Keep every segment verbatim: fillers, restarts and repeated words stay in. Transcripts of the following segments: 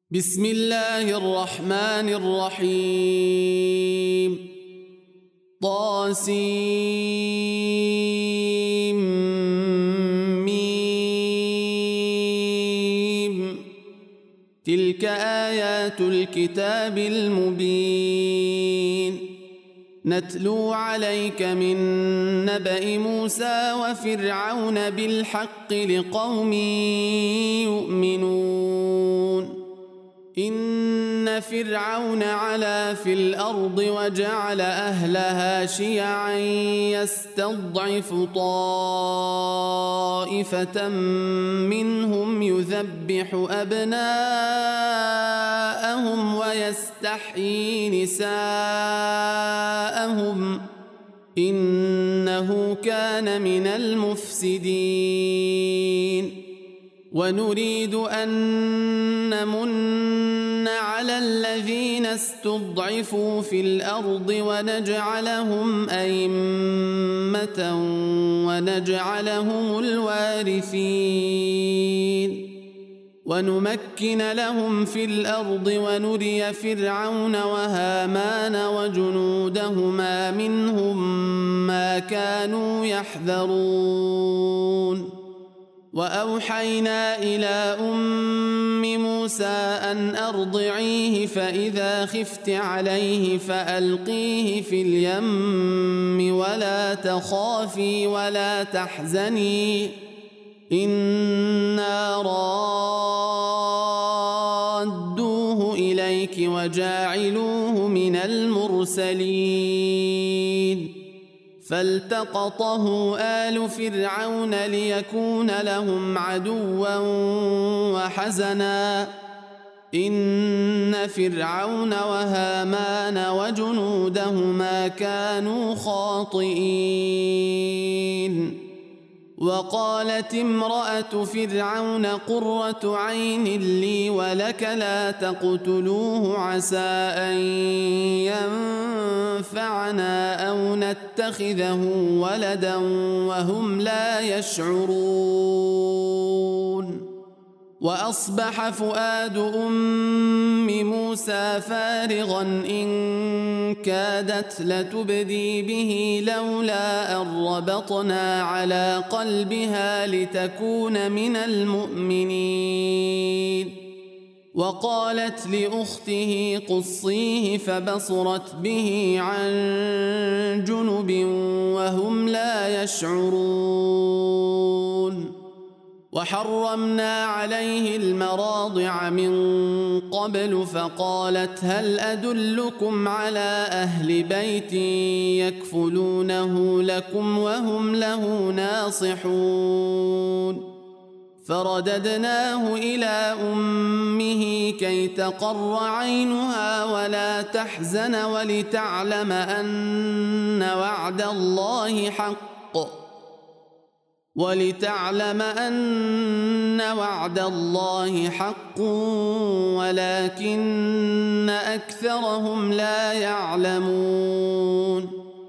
بسم الله الرحمن الرحيم طاسيم ميم تلك آيات الكتاب المبين نتلو عليك من نبأ موسى وفرعون بالحق لقوم يؤمنون إن فرعون علا في الأرض وجعل أهلها شيعا يستضعف طائفة منهم يذبح أبناءهم ويستحيي نساءهم إنه كان من المفسدين ونريد أن نمن على الذين استضعفوا في الأرض ونجعلهم أئمة ونجعلهم الوارثين ونمكن لهم في الأرض ونري فرعون وهامان وجنودهما منهم ما كانوا يحذرون وأوحينا إلى أم موسى أن أرضعيه فإذا خفت عليه فألقيه في اليم ولا تخافي ولا تحزني إنا رادوه إليك وجاعلوه من المرسلين فالتقطه آل فرعون ليكون لهم عدوا وحزنا إن فرعون وهامان وجنودهما كانوا خاطئين وقالت امرأة فرعون قرة عين لي ولك لا تقتلوه عسى أن ينفعنا أو نتخذه ولدا وهم لا يشعرون وأصبح فؤاد أم موسى فارغا إن كادت لتبدي به لولا أن ربطنا على قلبها لتكون من المؤمنين وقالت لأخته قصيه فبصرت به عن جنب وهم لا يشعرون وحرمنا عليه المراضع من قبل فقالت هل أدلكم على أهل بيت يكفلونه لكم وهم له ناصحون فرددناه إلى أمه كي تقر عينها ولا تحزن ولتعلم أن وعد الله حق ولتعلم أن وعد الله حق ولكن أكثرهم لا يعلمون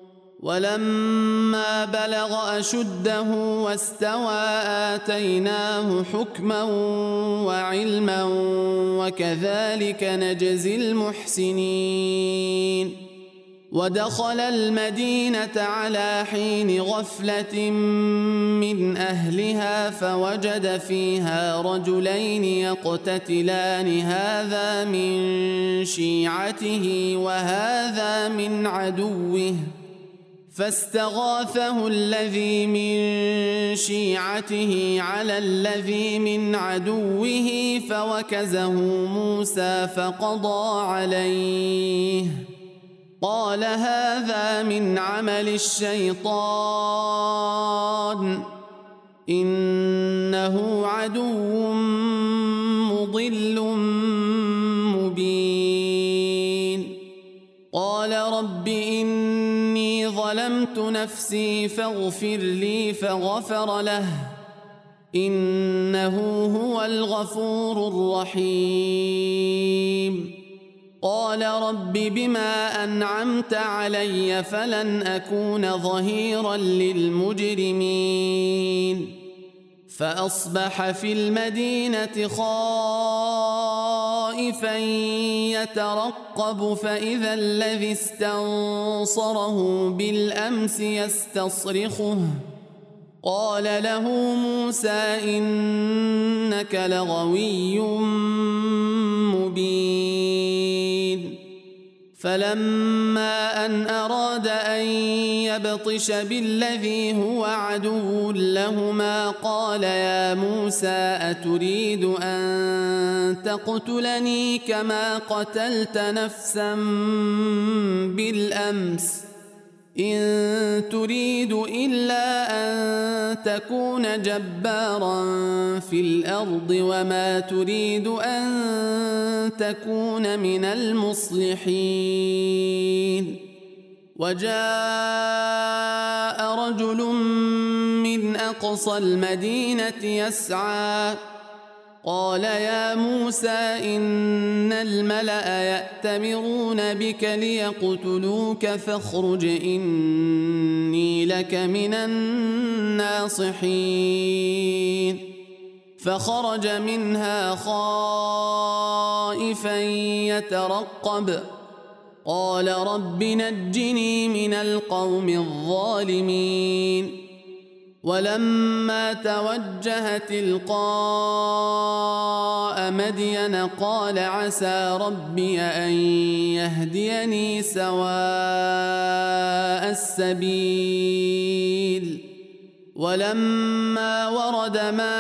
ولما بلغ أشده واستوى آتيناه حكما وعلما وكذلك نجزي المحسنين ودخل المدينة على حين غفلة من أهلها فوجد فيها رجلين يقتتلان هذا من شيعته وهذا من عدوه فاستغاثه الذي من شيعته على الذي من عدوه فوكزه موسى فقضى عليه قال هذا من عمل الشيطان إنه عدو مضل مبين قال رب إني ظلمت نفسي فاغفر لي فغفر له إنه هو الغفور الرحيم قال رب بما أنعمت علي فلن أكون ظهيرا للمجرمين فأصبح في المدينة خائفا خائفا يترقب فإذا الذي استنصره بالأمس يستصرخه قال له موسى إنك لغوي مبين فلما أن أراد أن يبطش بالذي هو عدو لهما قال يا موسى أتريد أن تقتلني كما قتلت نفسا بالأمس إن تريد إلا أن تكون جبارا في الأرض وما تريد أن تكون من المصلحين وجاء رجل من أقصى المدينة يسعى قال يا موسى إن الملأ يأتمرون بك ليقتلوك فاخرج إني لك من الناصحين فخرج منها خائفا يترقب قال رب نجني من القوم الظالمين ولما توجه تلقاء مدين قال عسى ربي أن يهديني سواء السبيل ولما ورد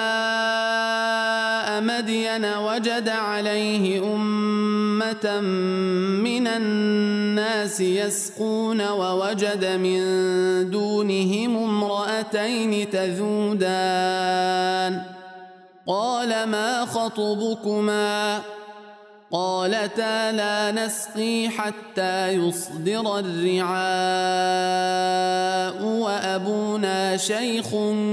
ماء مدين وجد عليه أمة من الناس يسقون ووجد من دونهم امرأتين تذودان قال ما خطبكما قالتا لا نسقي حتى يصدر الرعاء وأبونا شيخ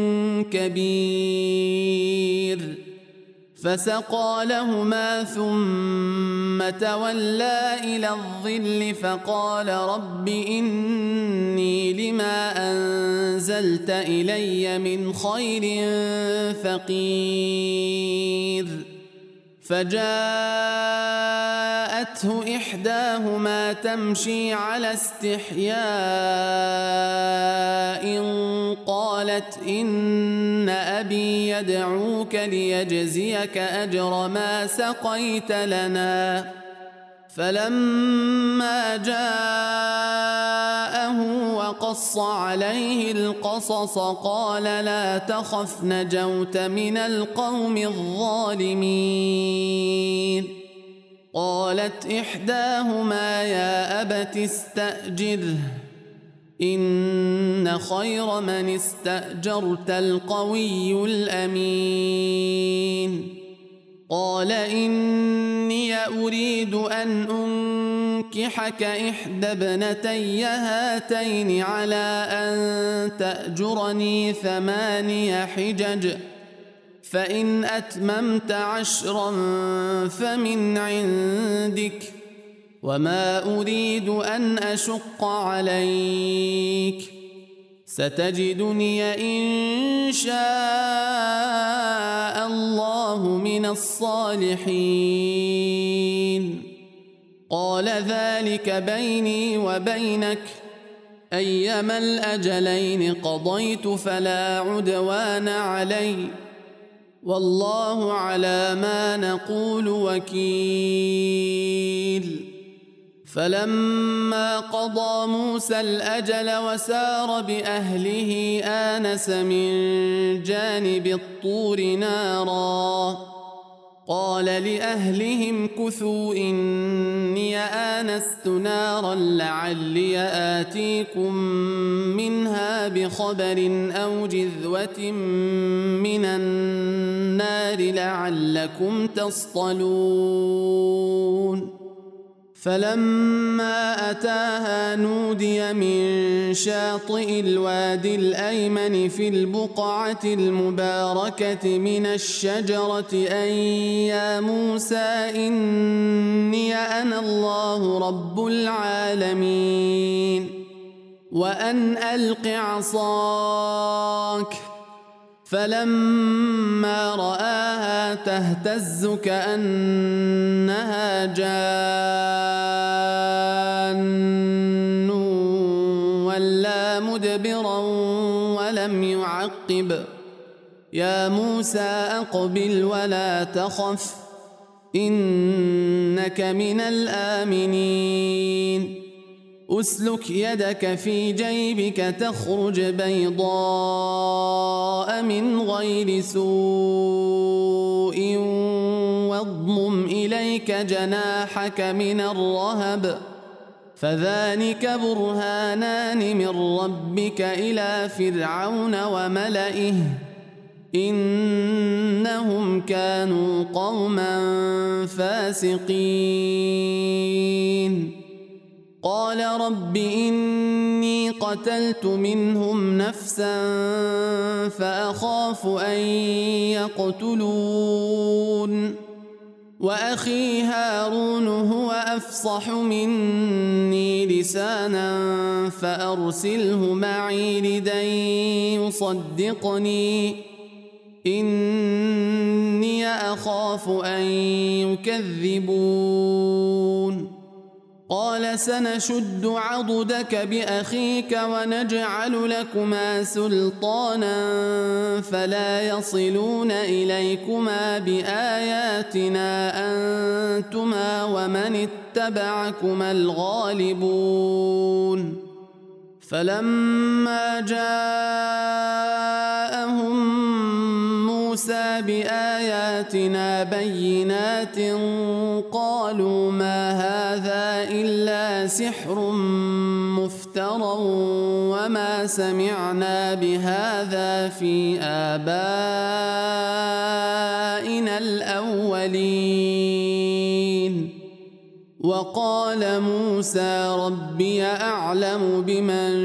كبير فسقى لهما ثم تولى إلى الظل فقال رب إني لما أنزلت إلي من خير فقير فجاءته إحداهما تمشي على استحياء قالت إن أبي يدعوك ليجزيك أجر ما سقيت لنا فلما جاءه وقص عليه القصص قال لا تخف نجوت من القوم الظالمين قالت إحداهما يا أبت استأجره إن خير من استأجرت القوي الأمين قال إني أريد أن أنكحك إحدى ابنتي هاتين على أن تأجرني ثماني حجج فإن أتممت عشرا فمن عندك وما أريد أن أشق عليك ستجدني إن شاء الله من الصالحين قال ذلك بيني وبينك أيما الأجلين قضيت فلا عدوان علي والله على ما نقول وكيل فلما قضى موسى الأجل وسار بأهله آنس من جانب الطور نارا قال لأهلهم كثوا إني آنست نارا لعلي آتيكم منها بخبر أو جذوة من النار لعلكم تصطلون فلما أتاها نودي من شاطئ الوادي الأيمن في البقعة المباركة من الشجرة أن يا موسى إني أنا الله رب العالمين وأن ألق عصاك فلما رآها تهتز كأنها جان ولا مدبرا ولم يعقب يا موسى أقبل ولا تخف إنك من الآمنين أسلك يدك في جيبك تخرج بيضاء من غير سوء واضمم إليك جناحك من الرهب فذلك برهانان من ربك إلى فرعون وملئه إنهم كانوا قوما فاسقين قال رب إني قتلت منهم نفسا فأخاف أن يقتلون وأخي هارون هو أفصح مني لسانا فأرسله معي لدي يصدقني إني أخاف أن يكذبون قال سنشد عضدك بأخيك ونجعل لكما سلطانا فلا يصلون إليكما بآياتنا أنتما ومن اتبعكما الغالبون فلما جاءهم موسى بآياتنا بينات قالوا ما هذا إلا سحر مفترى وما سمعنا بهذا في آبائنا الأولين وقال موسى ربي أعلم بمن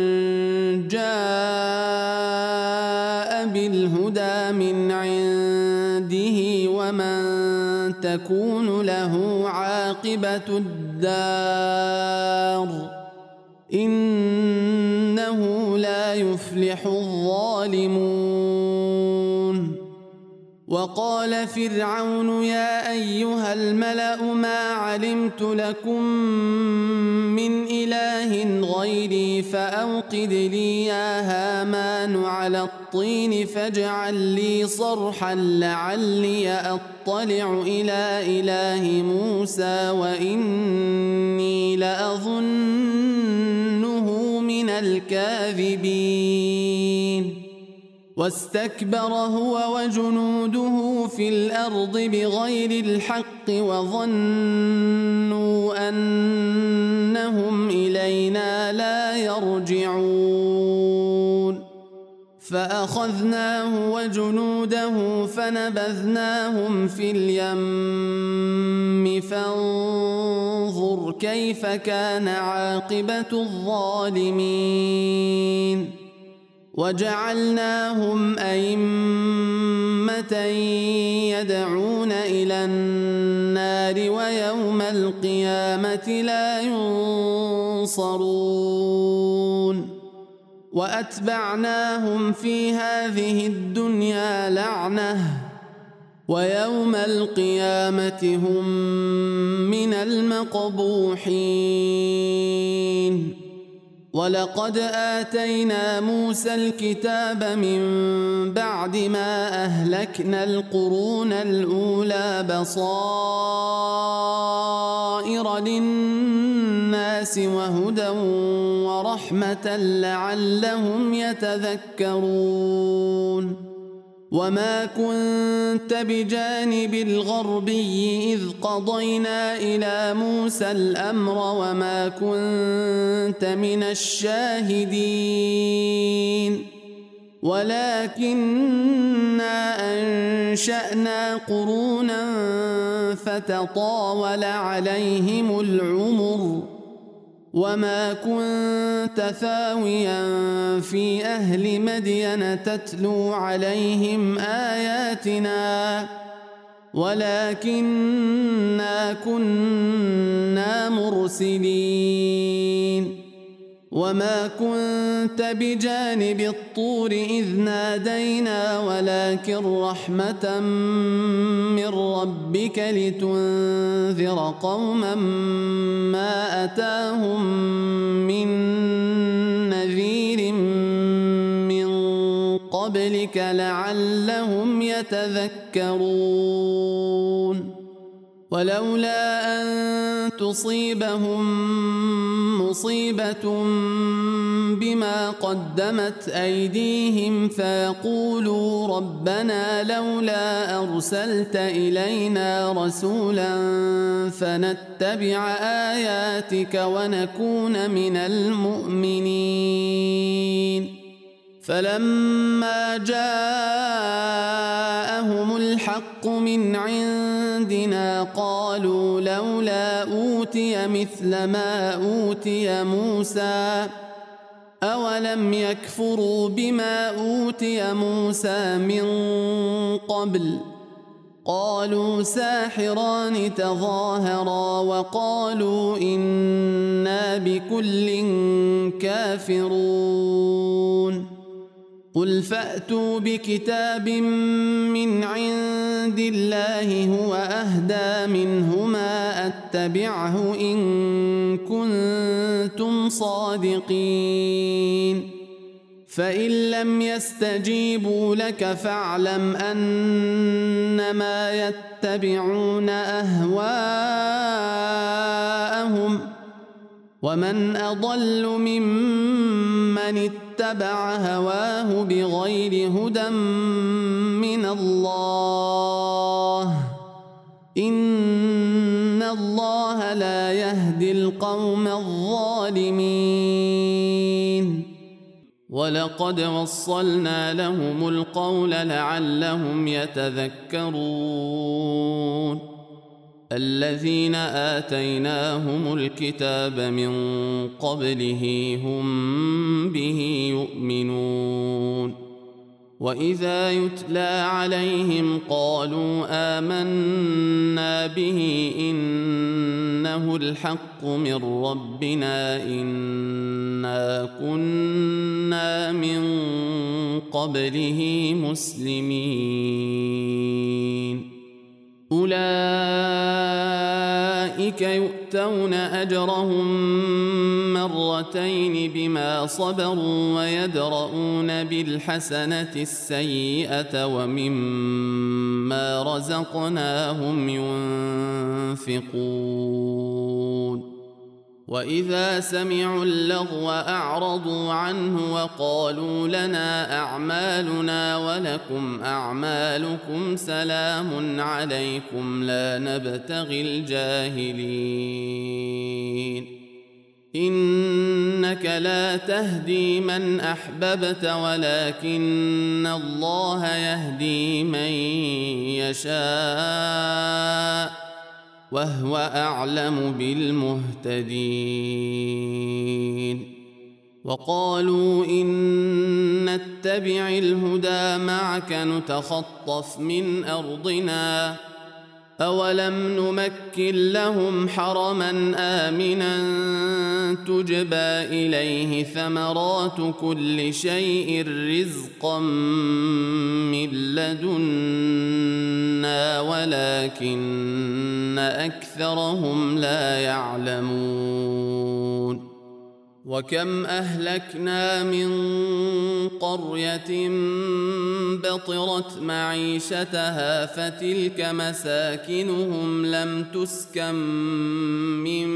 جاء بالهدى من عنده ومن تكون له عاقبة الدار إنه لا يفلح الظالمون وقال فرعون يا أيها الملأ ما علمت لكم من إله غيري فأوقد لي يا هامان على الطين فاجعل لي صرحا لعلي أطلع إلى إله موسى وإني لأظنه من الكاذبين واستكبر هو وجنوده في الأرض بغير الحق وظنوا أنهم إلينا لا يرجعون فأخذناه وجنوده فنبذناهم في اليم فانظر كيف كان عاقبة الظالمين وجعلناهم أئمة يدعون إلى النار ويوم القيامة لا ينصرون وأتبعناهم في هذه الدنيا لعنة ويوم القيامة هم من المقبوحين ولقد آتينا موسى الكتاب من بعد ما أهلكنا القرون الأولى بصائر للناس وهدى ورحمة لعلهم يتذكرون وما كنت بجانب الغربي إذ قضينا إلى موسى الأمر وما كنت من الشاهدين ولكننا أنشأنا قرونا فتطاول عليهم العمر وما كنت ثاويا في أهل مدين تتلو عليهم آياتنا ولكننا كنا مرسلين وما كنت بجانب الطور إذ نادينا ولكن رحمة من ربك لتنذر قوما ما أتاهم من نذير من قبلك لعلهم يتذكرون ولولا أن تصيبهم مصيبة بما قدمت أيديهم فيقولوا ربنا لولا أرسلت إلينا رسولا فنتبع آياتك ونكون من المؤمنين فلما جاءهم الحق من عندنا قالوا لولا أوتي مثل ما أوتي موسى أولم يكفروا بما أوتي موسى من قبل قالوا ساحران تظاهرا وقالوا إنا بكل كافرون قل فأتوا بكتاب من عند الله هو أهدى منهما أتبعه إن كنتم صادقين فإن لم يستجيبوا لك فاعلم أنما يتبعون أهواءهم ومن أضل ممن اتبع هواه بغير هدى من الله إن الله لا يهدي القوم الظالمين ولقد وصلنا لهم القول لعلهم يتذكرون الذين آتيناهم الكتاب من قبله هم به يؤمنون وإذا يتلى عليهم قالوا آمنا به إنه الحق من ربنا إنا كنا من قبله مسلمين أولئك يؤتون أجرهم مرتين بما صبروا ويدرؤون بالحسنة السيئة ومما رزقناهم ينفقون وإذا سمعوا اللغو أعرضوا عنه وقالوا لنا أعمالنا ولكم أعمالكم سلام عليكم لا نبتغي الجاهلين إنك لا تهدي من أحببت ولكن الله يهدي من يشاء وهو أعلم بالمهتدين وقالوا إن نتبع الهدى معك نتخطف من أرضنا أولم نمكن لهم حرما آمنا تجبى إليه ثمرات كل شيء رزقا من لدنا ولكن أكثرهم لا يعلمون وكم أهلكنا من قرية بطرت معيشتها فتلك مساكنهم لم تسكن من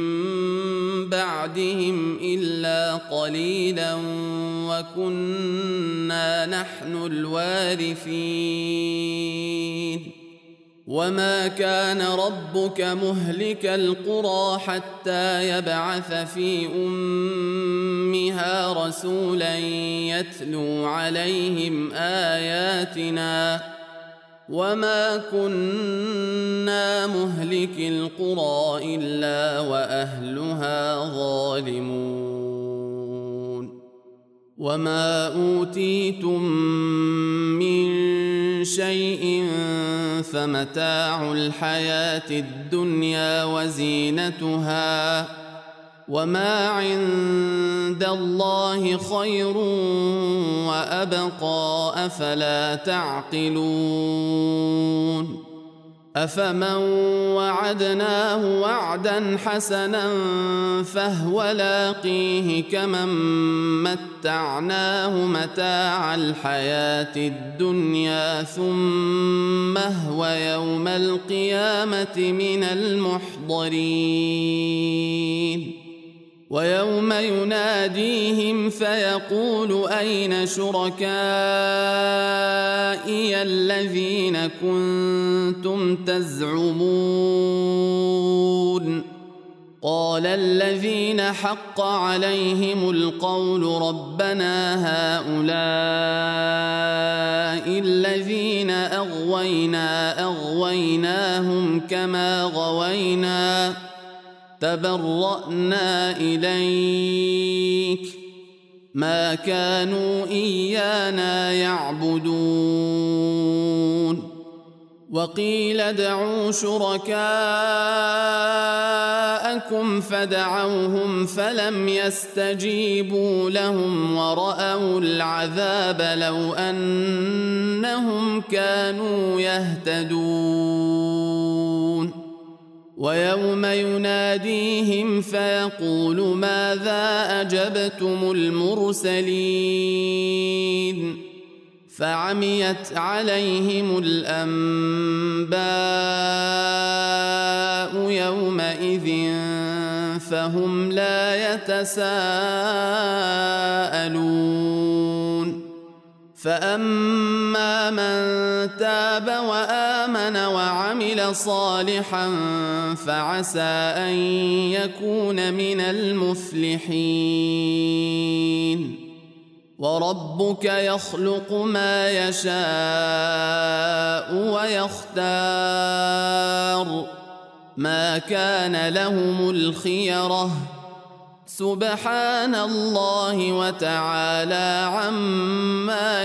بعدهم إلا قليلا وكنا نحن الوارثين وما كان ربك مهلك القرى حتى يبعث في أمها رسولا يتلو عليهم آياتنا وما كنا مهلك القرى إلا وأهلها ظالمون وما أوتيتم من شيء فمتاع الحياة الدنيا وزينتها وما عند الله خير وأبقى أفلا تعقلون أفمن وعدناه وعدا حسنا فهو لاقيه كمن متعناه متاع الحياة الدنيا ثم هو يوم القيامة من المحضرين ويوم يناديهم فيقول أين شركائي الذين كنتم تزعمون قال الذين حق عليهم القول ربنا هؤلاء الذين أغوينا أغويناهم كما غوينا تبرأنا إليك ما كانوا إيانا يعبدون وقيل ادعوا شركاءكم فدعوهم فلم يستجيبوا لهم ورأوا العذاب لو أنهم كانوا يهتدون ويوم يناديهم فيقول ماذا أجبتم المرسلين فعميت عليهم الأنباء يومئذ فهم لا يتساءلون فأما من تاب وآمن وعمل صالحا فعسى أن يكون من المفلحين وربك يخلق ما يشاء ويختار ما كان لهم الخيرة سبحان الله وتعالى عما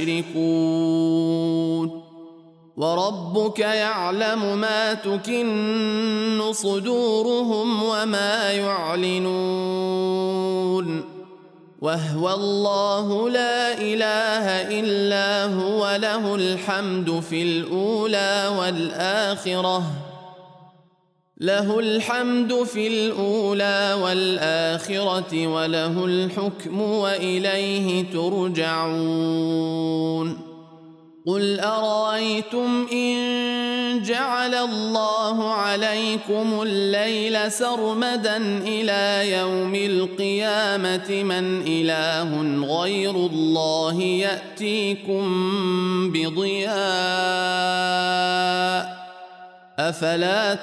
يشركون وربك يعلم ما تكن صدورهم وما يعلنون وهو الله لا إله إلا هو له الحمد في الأولى والآخرة له الحمد في الأولى والآخرة وله الحكم وإليه ترجعون قل أرأيتم إن جعل الله عليكم الليل سرمدا إلى يوم القيامة من إله غير الله يأتيكم بضياء أفلا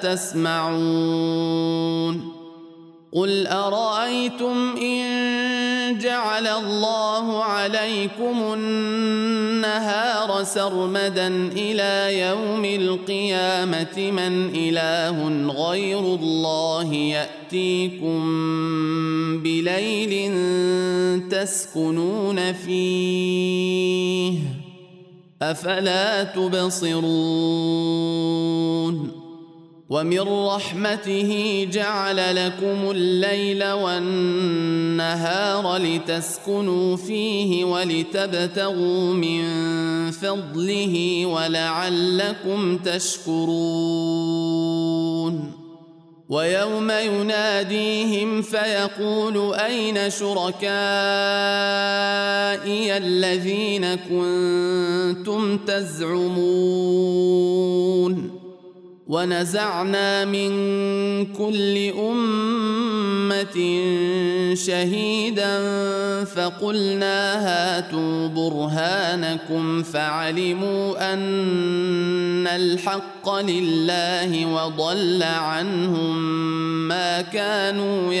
تسمعون قل أرأيتم إن جعل الله عليكم النهار سرمدا إلى يوم القيامة من إله غير الله يأتيكم بليل تسكنون فيه أفلا تبصرون ومن رحمته جعل لكم الليل والنهار لتسكنوا فيه ولتبتغوا من فضله ولعلكم تشكرون ويوم يناديهم فيقول أين شركائي الذين كنتم تزعمون ونزعنا من كل أمة شهيدا فقلنا هاتوا برهانكم فعلموا أن الحق لله وضل عنهم ما كانوا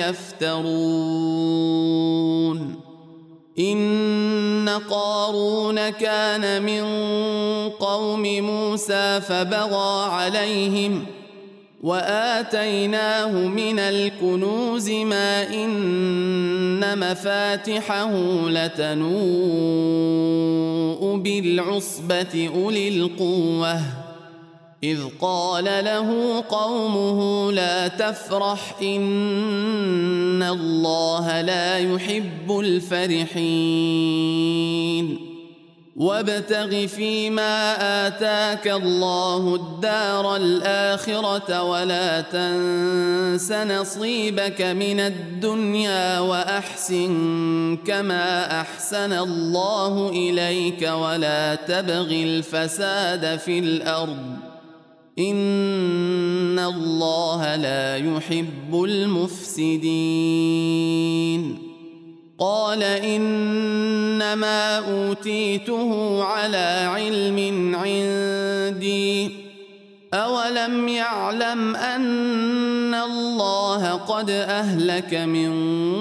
يفترون إن قارون كان من قوم موسى فبغى عليهم وآتيناه من الكنوز ما إن مفاتحه لتنوء بالعصبة أولي القوة إذ قال له قومه لا تفرح إن الله لا يحب الفرحين وابتغ فيما آتاك الله الدار الآخرة ولا تنس نصيبك من الدنيا وأحسن كما أحسن الله إليك ولا تبغ الفساد في الأرض إن الله لا يحب المفسدين قال إنما أوتيته على علم عندي أولم يعلم أن الله قد أهلك من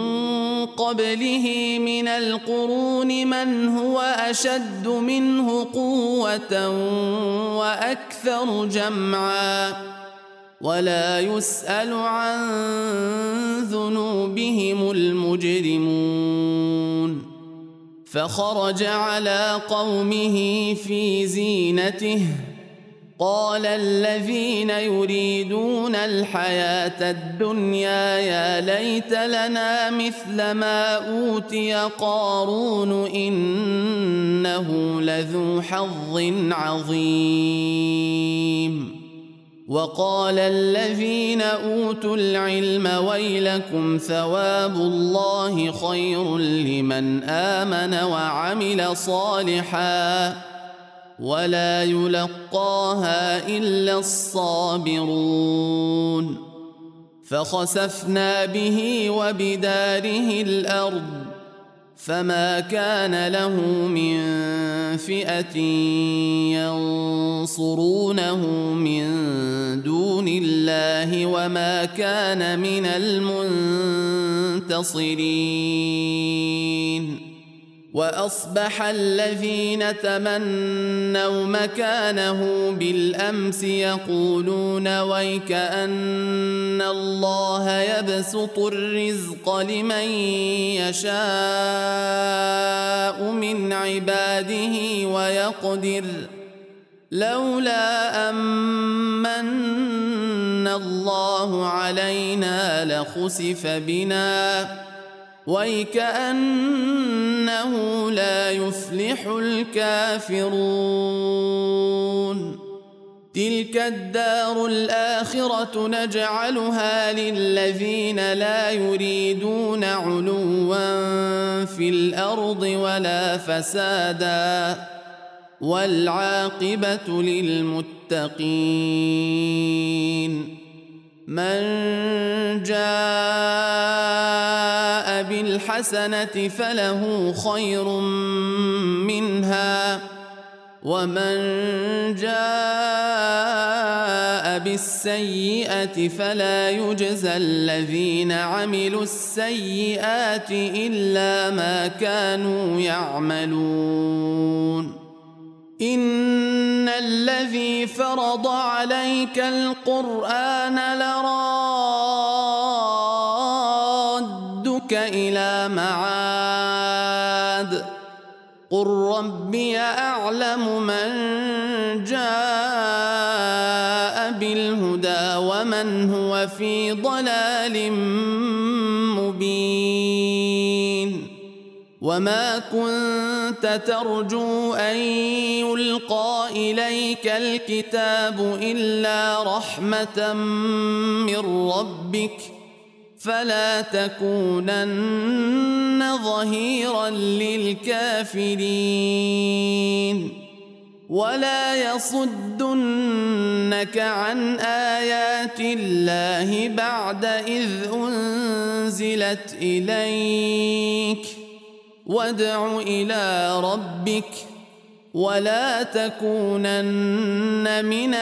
قبله من القرون من هو أشد منه قوة وأكثر جمعا ولا يسأل عن ذنوبهم المجرمون فخرج على قومه في زينته قال الذين يريدون الحياة الدنيا يا ليت لنا مثل ما أوتي قارون إنه لذو حظ عظيم وقال الذين أوتوا العلم ويلكم ثواب الله خير لمن آمن وعمل صالحا ولا يلقاها إلا الصابرون فخسفنا به وبداره الأرض فما كان له من فئة ينصرونه من دون الله وما كان من المنتصرين وأصبح الذين تمنوا مكانه بالأمس يقولون ويك أن الله يبسط الرزق لمن يشاء من عباده ويقدر لولا أمن الله علينا لخسف بنا ويكأنه لا يفلح الكافرون تلك الدار الآخرة نجعلها للذين لا يريدون علوا في الأرض ولا فسادا والعاقبة للمتقين من جاء بالحسنة فله خير منها ومن جاء بالسيئة فلا يجزى الذين عملوا السيئات إلا ما كانوا يعملون إن الذي فرض عليك القرآن لرادك إلى معاد قل ربي أعلم من جاء بالهدى ومن هو في ضلال مبين وما كنت ترجو أن يلقى إليك الكتاب إلا رحمة من ربك فلا تكونن ظهيرا للكافرين ولا يصدنك عن آيات الله بعد إذ أنزلت إليك وادع إلى ربك ولا تكونن من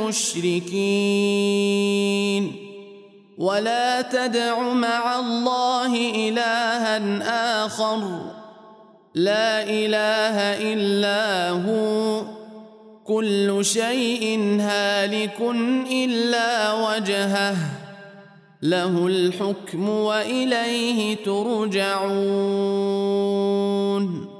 المشركين ولا تدع مع الله إلها آخر لا إله إلا هو كل شيء هالك إلا وجهه له الحكم وإليه ترجعون